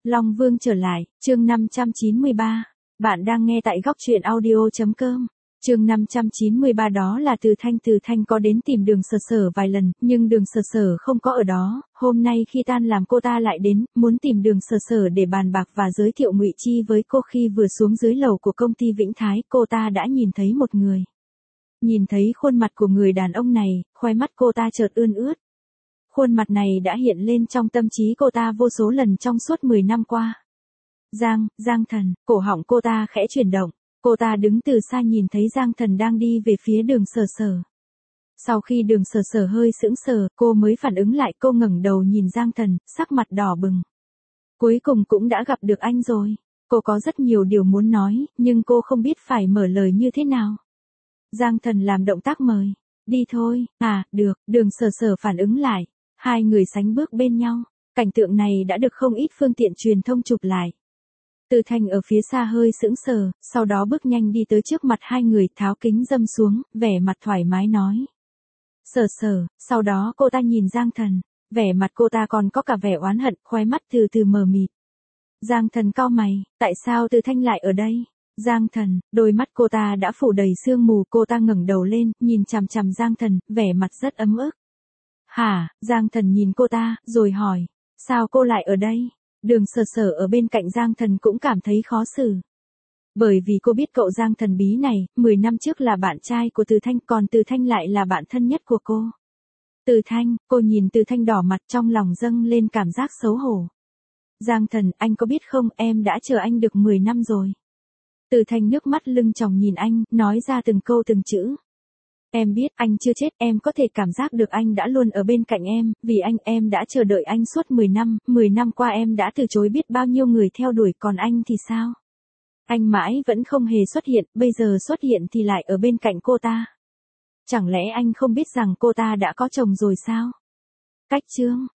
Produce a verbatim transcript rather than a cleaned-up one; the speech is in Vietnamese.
Long Vương trở lại, chương năm trăm chín mươi ba. Bạn đang nghe tại góc truyện audio chấm com. Chương năm trăm chín mươi ba đó là Từ Thanh. Từ Thanh có đến tìm Đường Sở Sở vài lần, nhưng Đường Sở Sở không có ở đó. Hôm nay khi tan làm cô ta lại đến, muốn tìm Đường Sở Sở để bàn bạc và giới thiệu Ngụy Chi với cô. Khi vừa xuống dưới lầu của công ty Vĩnh Thái, cô ta đã nhìn thấy một người. Nhìn thấy khuôn mặt của người đàn ông này, khóe mắt cô ta chợt ươn ướt. Khuôn mặt này đã hiện lên trong tâm trí cô ta vô số lần trong suốt mười năm qua. Giang, Giang Thần, cổ họng cô ta khẽ chuyển động. Cô ta đứng từ xa nhìn thấy Giang Thần đang đi về phía Đường Sở Sở. Sau khi Đường Sở Sở hơi sững sờ, cô mới phản ứng lại. Cô ngẩng đầu nhìn Giang Thần, sắc mặt đỏ bừng. Cuối cùng cũng đã gặp được anh rồi. Cô có rất nhiều điều muốn nói, nhưng cô không biết phải mở lời như thế nào. Giang Thần làm động tác mời. Đi thôi. À, được. Đường Sở Sở phản ứng lại. Hai người sánh bước bên nhau. Cảnh tượng này đã được không ít phương tiện truyền thông chụp lại. Từ Thanh ở phía xa hơi sững sờ, sau đó bước nhanh đi tới trước mặt hai người, tháo kính dâm xuống, vẻ mặt thoải mái nói. Sở Sở. Sau đó cô ta nhìn Giang Thần. Vẻ mặt cô ta còn có cả vẻ oán hận, khóe mắt từ từ mờ mịt. Giang Thần cau mày, tại sao Từ Thanh lại ở đây? Giang Thần, đôi mắt cô ta đã phủ đầy sương mù. Cô ta ngẩng đầu lên, nhìn chằm chằm Giang Thần, vẻ mặt rất ấm ức. Hả? Giang Thần nhìn cô ta, rồi hỏi. Sao cô lại ở đây? Đường Sở Sở ở bên cạnh Giang Thần cũng cảm thấy khó xử. Bởi vì cô biết cậu Giang thần bí này, mười năm trước là bạn trai của Từ Thanh, còn Từ Thanh lại là bạn thân nhất của cô. Từ Thanh, cô nhìn Từ Thanh đỏ mặt, trong lòng dâng lên cảm giác xấu hổ. Giang Thần, anh có biết không, em đã chờ anh được mười năm rồi. Từ Thanh nước mắt lưng tròng nhìn anh, nói ra từng câu từng chữ. Em biết, anh chưa chết, em có thể cảm giác được anh đã luôn ở bên cạnh em, vì anh, em đã chờ đợi anh suốt mười năm, mười năm qua em đã từ chối biết bao nhiêu người theo đuổi, còn anh thì sao? Anh mãi vẫn không hề xuất hiện, bây giờ xuất hiện thì lại ở bên cạnh cô ta. Chẳng lẽ anh không biết rằng cô ta đã có chồng rồi sao? Cách chương.